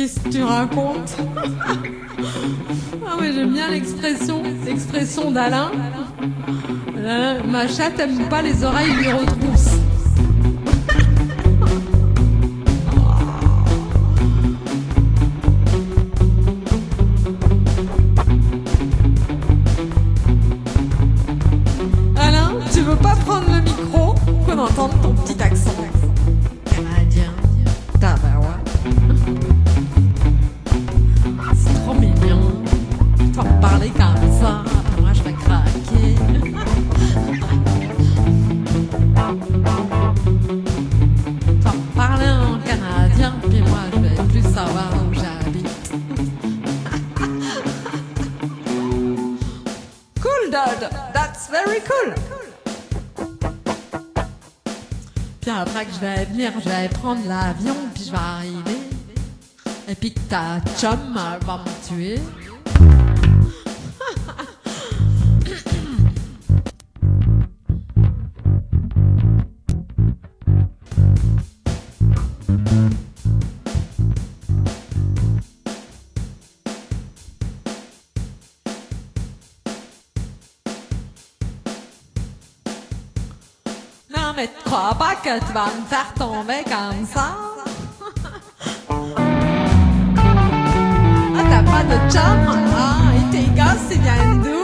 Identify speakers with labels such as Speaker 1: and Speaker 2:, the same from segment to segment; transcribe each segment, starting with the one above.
Speaker 1: Qu'est-ce que tu racontes? Ah mais j'aime bien l'expression d'Alain. Ma chatte aime pas les oreilles lui retroussent. Alain, tu veux pas prendre le micro? Qu'on entende ton petit accent canadien. Tabarouette. C'est trop mignon. Tu vas me parler comme ça, moi je vais craquer. Tu vas me parler en canadien, puis moi je vais plus savoir où j'habite. Cool, Dad. That's very cool. Puis après que je vais venir, je vais prendre l'avion, puis je vais arriver. Et puis que ta chum elle va me tuer. Non mais tu crois pas que tu vas me faire tomber comme ça? Ah t'as pas de chum? Ah et tes gosses ils viennent d'où?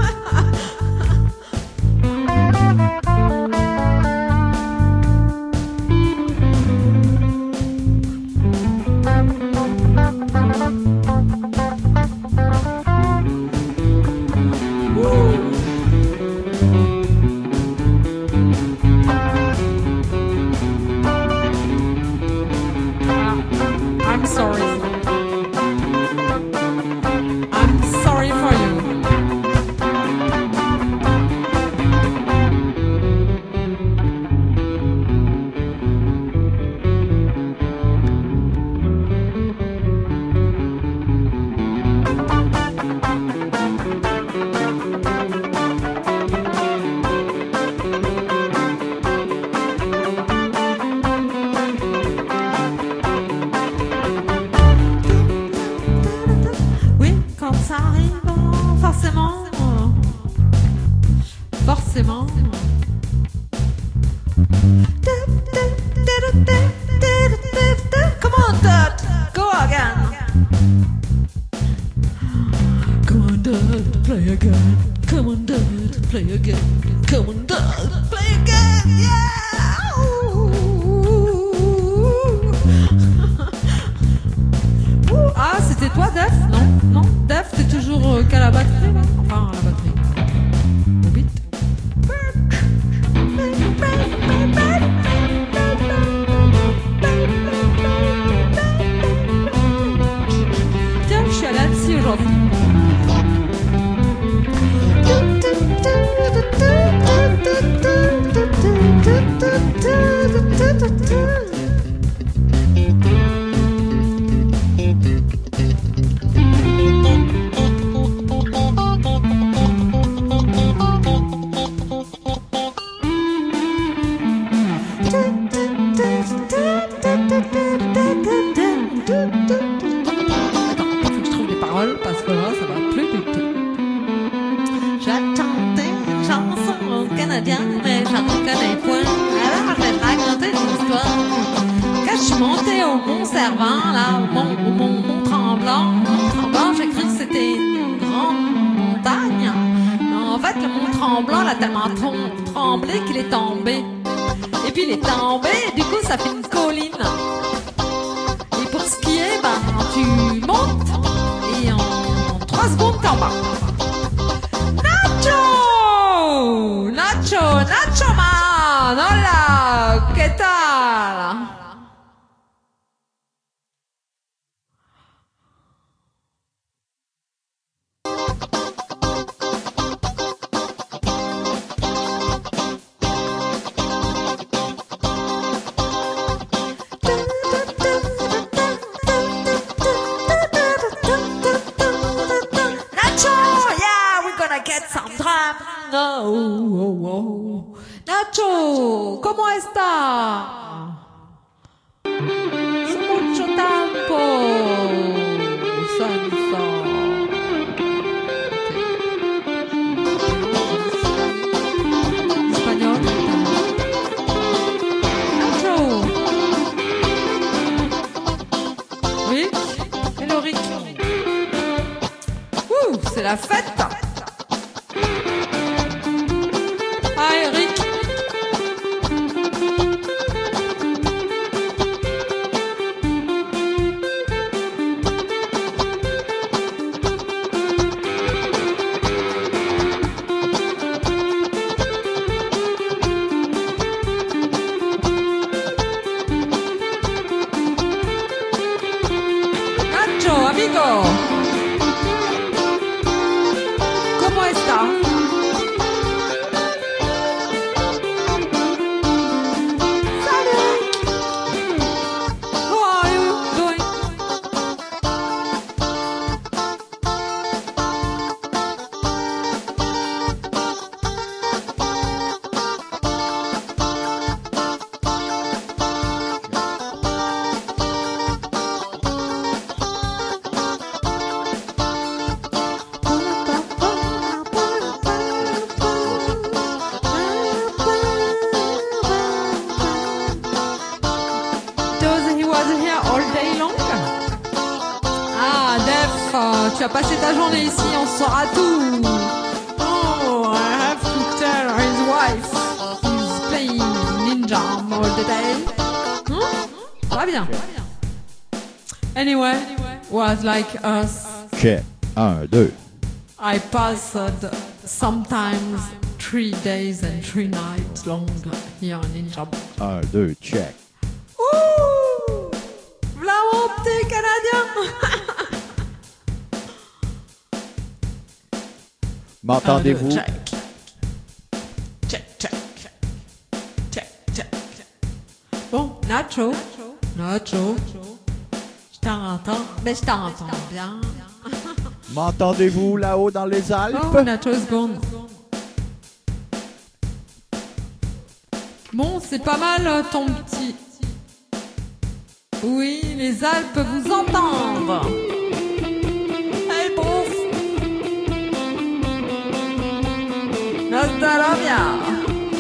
Speaker 1: I'm sorry. I'm sorry for you. Oui, quand ça arrive, forcément. Come on, Dad, go again. Come on, Dad, play again. Come on, Dad, play again. Come on, Dad, play again. Yeah. Ah, c'était toi, Def? Non, Def, t'es toujours qu'à la batterie, là? Enfin, à la batterie. Au beat. Tiens, je suis à l'Annecy aujourd'hui. Parce que là, ça va plus du tout. J'attendais une chanson canadienne, mais j'en connais point. Alors, je vais te raconter une histoire. Quand je suis montée au Mont-Servant, là, au Mont Tremblant, j'ai cru que c'était une grande montagne. Mais en fait, le Mont Tremblant, il a tellement tremblé qu'il est tombé. Et puis, il est tombé, et du coup, ça fait une colline. Et pour skier, ben, tu montes. Et en 3 secondes, t'es en bas. Nacho man! Hola! ¿Qué tal? Get some time. No. Nacho, ¿cómo está? Hace mucho tiempo. ¿Cómo está? Tu as passé ta journée ici, on saura tout. Oh, I have to tell his wife he's playing ninja all the day. Très bien. Anyway, was like us.
Speaker 2: Check. 1, 2.
Speaker 1: I passed sometimes 3 days and 3 nights long here in Ninja.
Speaker 2: 1, 2, check.
Speaker 1: Ouh! V'là mon petit Canadien!
Speaker 2: M'entendez-vous?
Speaker 1: Check. Check, check, check. Check, check, check. Bon, Nacho. Je t'entends, mais je t'entends bien.
Speaker 2: M'entendez-vous là-haut dans les Alpes?
Speaker 1: Oh, Nacho is gone. Bon, c'est pas mal ton petit... Oui, les Alpes vous entendent. Hey, bouffe. Hasta la via.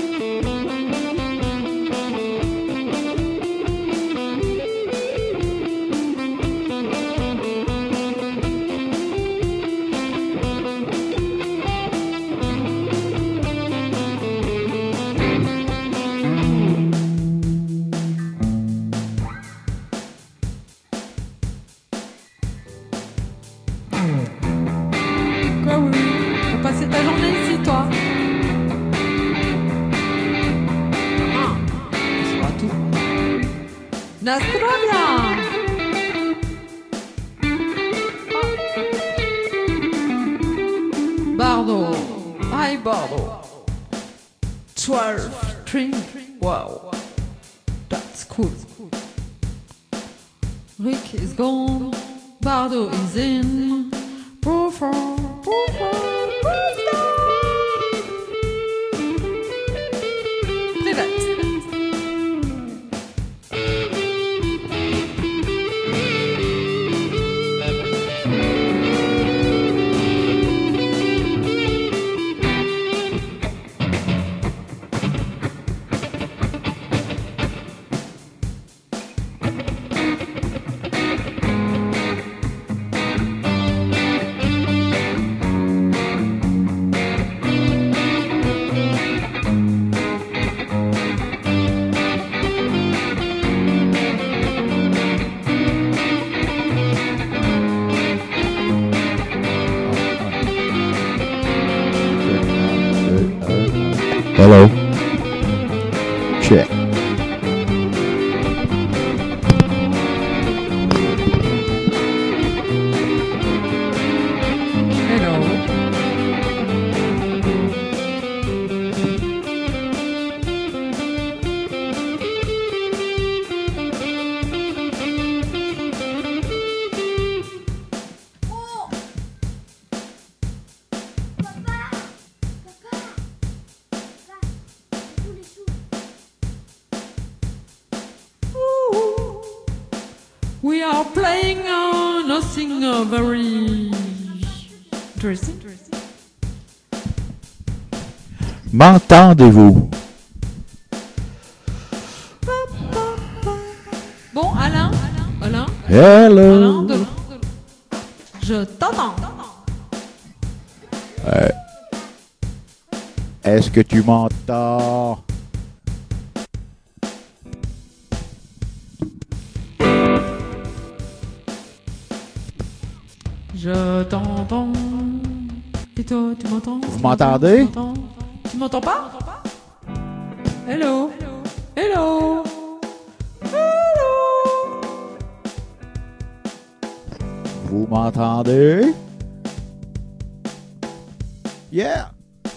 Speaker 1: Quoi, oui? Tu vas passer ta journée ici, toi? Nastrovia! Bardo. Hi, Bardo. 12 string. Wow. That's cool. Rick is gone. Bardo is in.
Speaker 2: Hello. Check. We are playing nothing very interesting. M'entendez-vous?
Speaker 1: Bon, Alain.
Speaker 2: Hello.
Speaker 1: Alain, je t'entends.
Speaker 2: Est-ce que tu m'entends?
Speaker 1: Je t'entends. Et toi, tu m'entends?
Speaker 2: Vous m'entendez?
Speaker 1: Tu m'entends pas? Hello. Hello. Hello.
Speaker 2: Vous m'entendez? Yeah!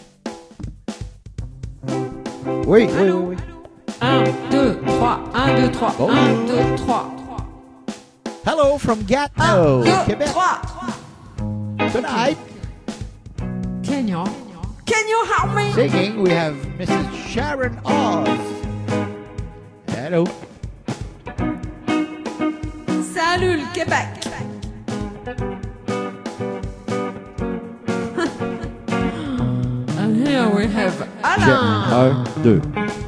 Speaker 2: Oui, oui, oui, oui.
Speaker 1: 1, 2, 3, 1, 2, 3,
Speaker 2: Oh.
Speaker 1: 1, 2, 3.
Speaker 2: Hello from
Speaker 1: 1,
Speaker 2: Gatineau,
Speaker 1: 2,
Speaker 2: Quebec.
Speaker 1: 3.
Speaker 2: Tonight,
Speaker 1: Can you help me?
Speaker 2: singing, we have Mrs. Sharon Oz. Hello.
Speaker 1: Salut le Québec. And here we have Alain.
Speaker 2: 1, 2.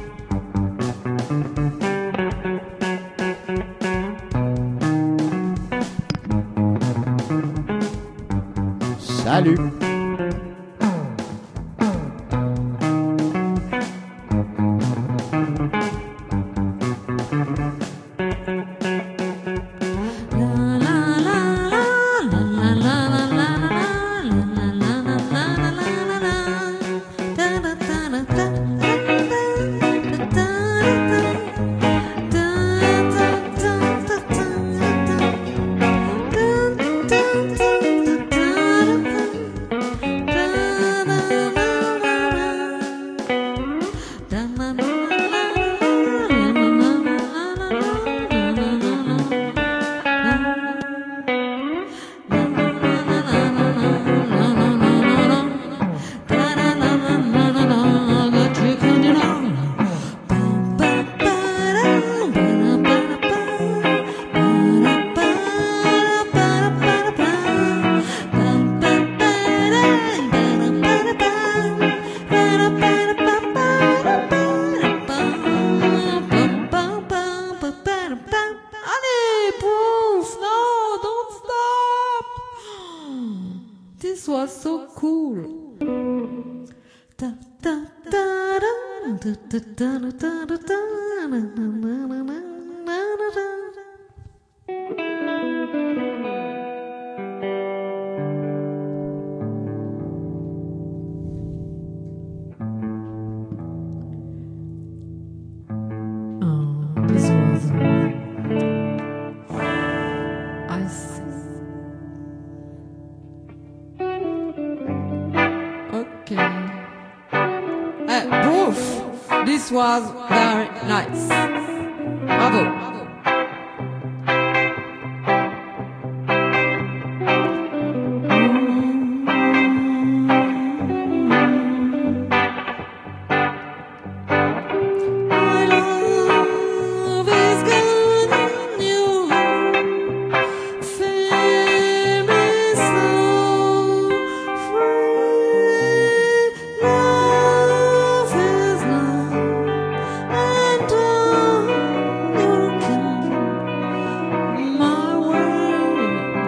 Speaker 2: Salut.
Speaker 1: Allez, Bruce, no, don't stop. This was so cool. Da, da, da, da, da, da, da, da, da, da, na, na, na, na, na, na, na. This was I see. Okay. Proof. This was very nice. Bravo. My love is good on you. Feel me so free. Love is love, and you can my way.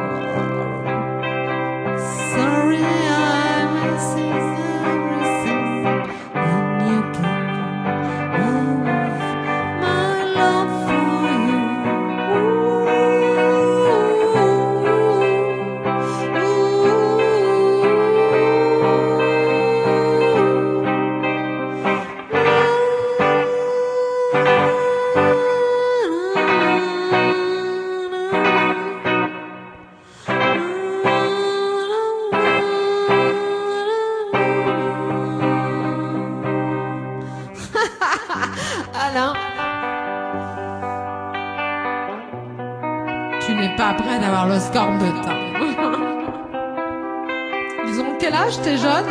Speaker 1: Sorry, I'm missing everything, and you can have my love for you. Alain, tu n'es pas prêt d'avoir le scorbutin. Ils ont quel âge tes jeunes?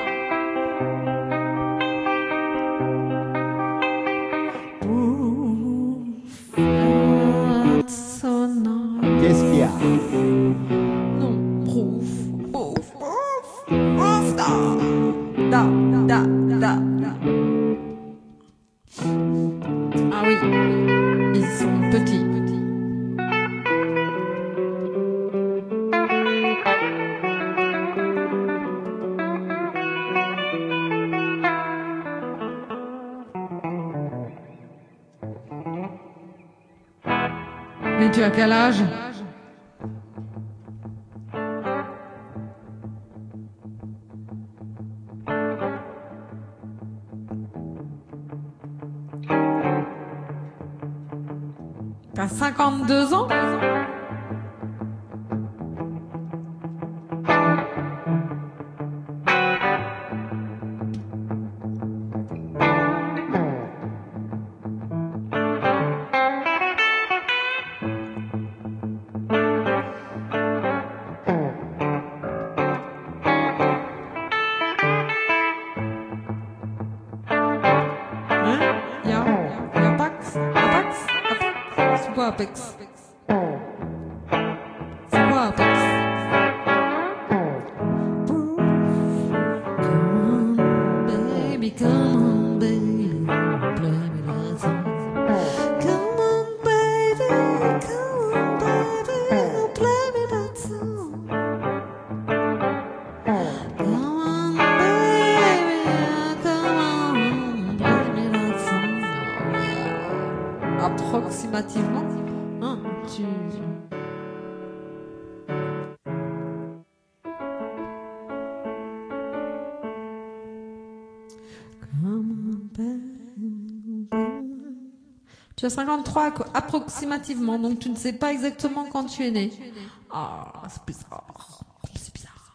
Speaker 1: So nice.
Speaker 2: Qu'est-ce qu'il y a?
Speaker 1: Non, prouf. Prouf, da, da, da, da. Ah oui, ils sont petits. Mais tu as quel âge? T'as 52 ans? quoi Apex? C'est quoi Apex? Come on, baby, play me that song. Come on, baby, play me that song. Come on, baby, play me that song. Oh, yeah. Approximativement, hein, tu... Tu as 53 approximativement, donc tu ne sais pas exactement quand tu es né. Ah, c'est bizarre. C'est bizarre.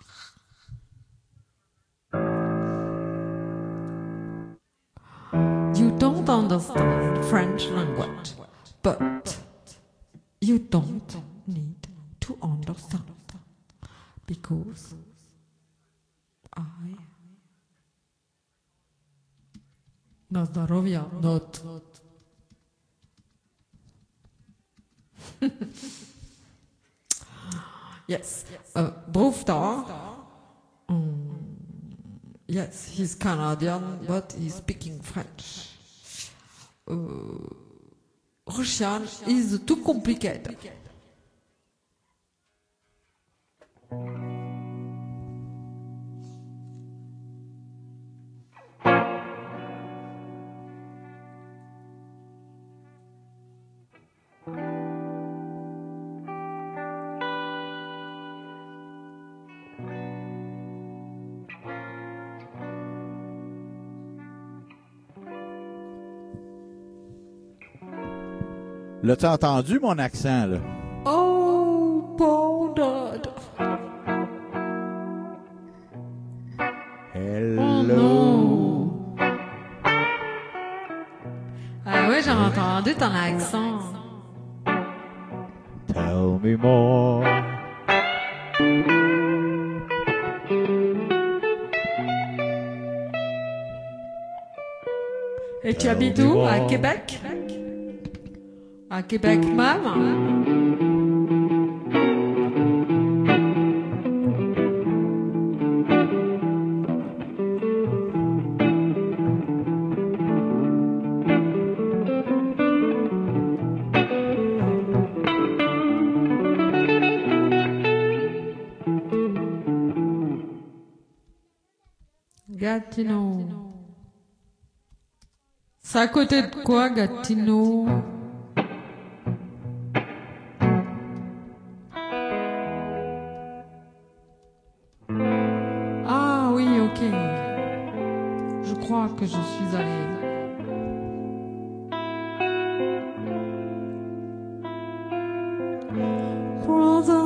Speaker 1: You don't understand French language, but you don't need to understand because I... Na zdrowie, not. Yes, Brufta. Yes, he's Canadian, but he's speaking French. Russian is too complicated.
Speaker 2: L'as-tu entendu, mon accent, là?
Speaker 1: Oh, Bondad.
Speaker 2: Hello.
Speaker 1: Oh, non. Ah oui, j'ai entendu ton accent.
Speaker 2: Tell me more.
Speaker 1: Et tu habites où? À Québec? À Québec même? Gatineau. C'est à côté de quoi, Gatineau? Ah oui, ok. Je crois que je suis allée. Brother,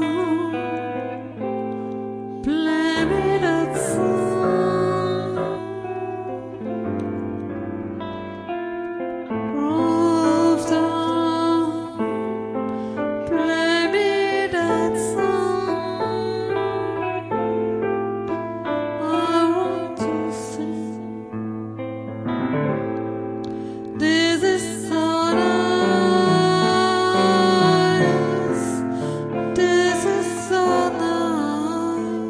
Speaker 1: play me that song. Brother, play me that song. I want to sing. This is so nice. This is so nice.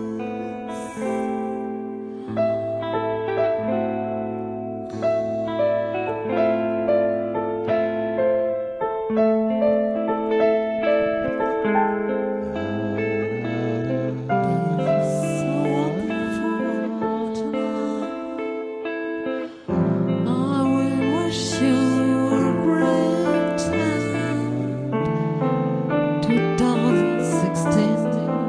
Speaker 1: This is so wonderful tonight. I will wish you a great time. 2016.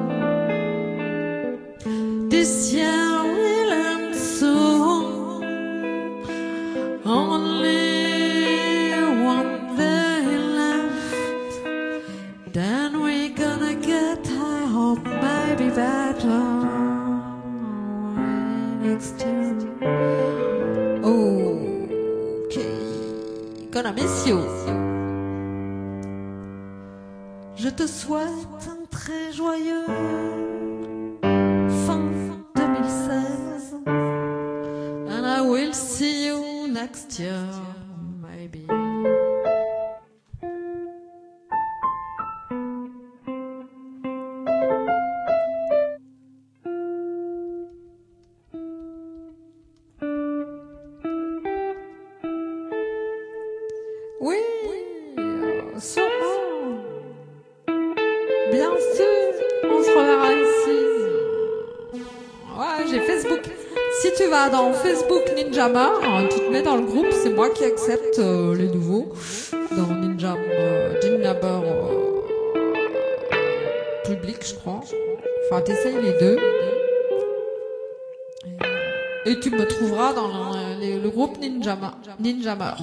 Speaker 1: This year will end soon. Only one day left. Then we're gonna get, I hope, maybe better next year. Okay, gonna miss you. Je te souhaite un très joyeux fin 2016. And I will see you next year, maybe. vas dans Facebook Ninjamer, tu te mets dans le groupe, c'est moi qui accepte les nouveaux dans Ninjamer public, je crois. Enfin, t'essayes les deux. Et tu me trouveras dans le groupe Ninjamer.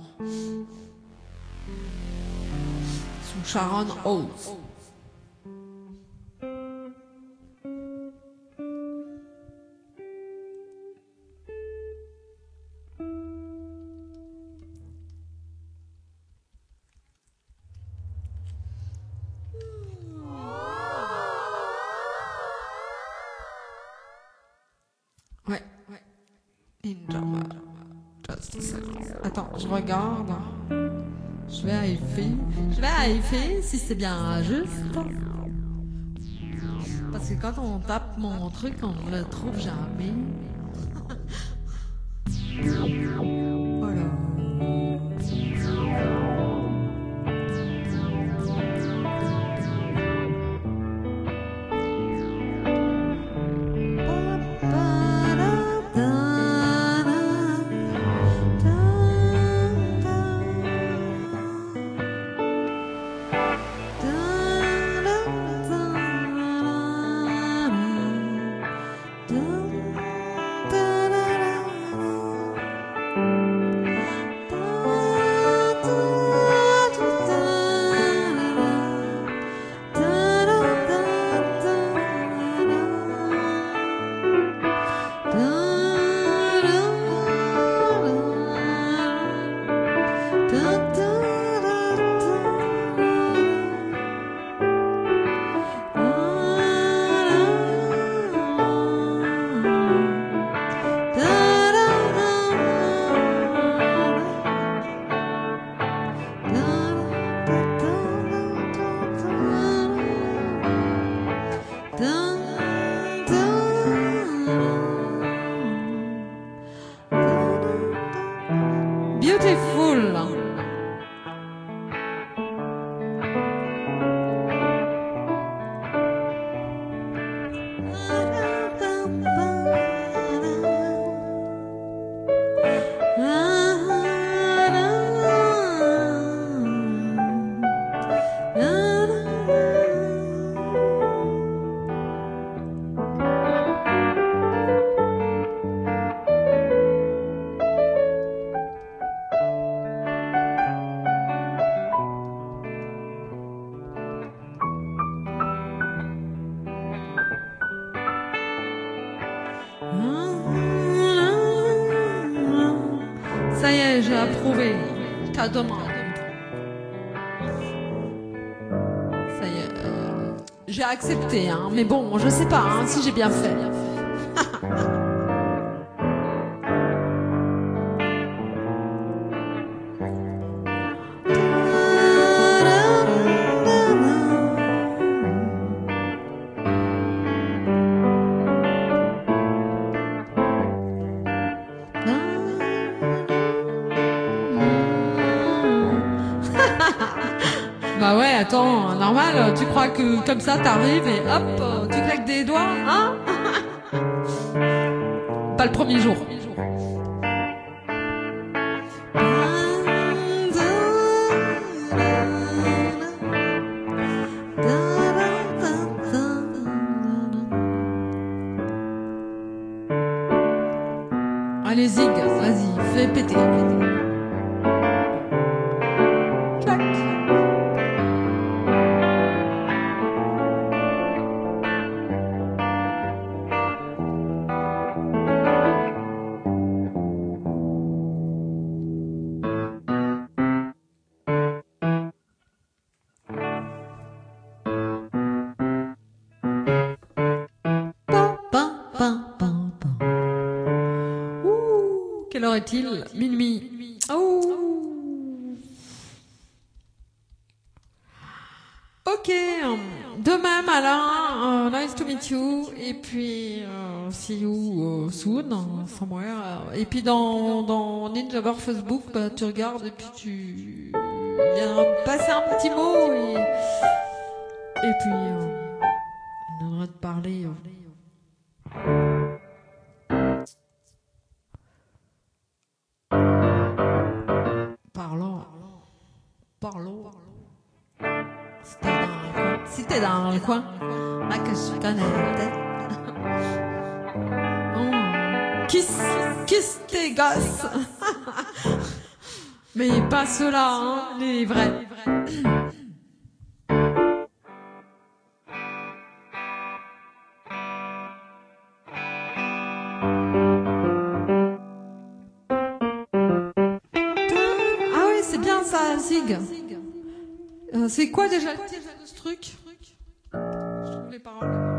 Speaker 1: Sous Sharon Oates. Ouais. Ninjamer. Just a second. Attends, je regarde. Je vais vérifier si c'est bien juste. Parce que quand on tape mon truc, on ne le trouve jamais. Voilà. Beautiful. Ça y est, j'ai approuvé ta demande. Ça y est, j'ai accepté, hein, mais bon, je sais pas hein, si j'ai bien fait. Bah ouais, attends, normal, tu crois que comme ça t'arrives et hop, tu claques des doigts, hein? Pas le premier jour. Allez, zig, vas-y, fais péter. Quelle heure est-il? Minuit. Oh. Ok. De même, Alain. Nice to meet you. Et puis, see you soon, somewhere. Et puis, dans Ninjamer Facebook, bah, tu regardes et puis tu viens passer un petit mot. Et puis, on viendra te parler. Si t'es dans le coin, ah, que je connais peut-être. Kiss tes gosses. Mais pas ceux-là, hein, les vrais. Ah oui, c'est bien ça, Zig. C'est quoi déjà le titre de ce truc? Je trouve les paroles.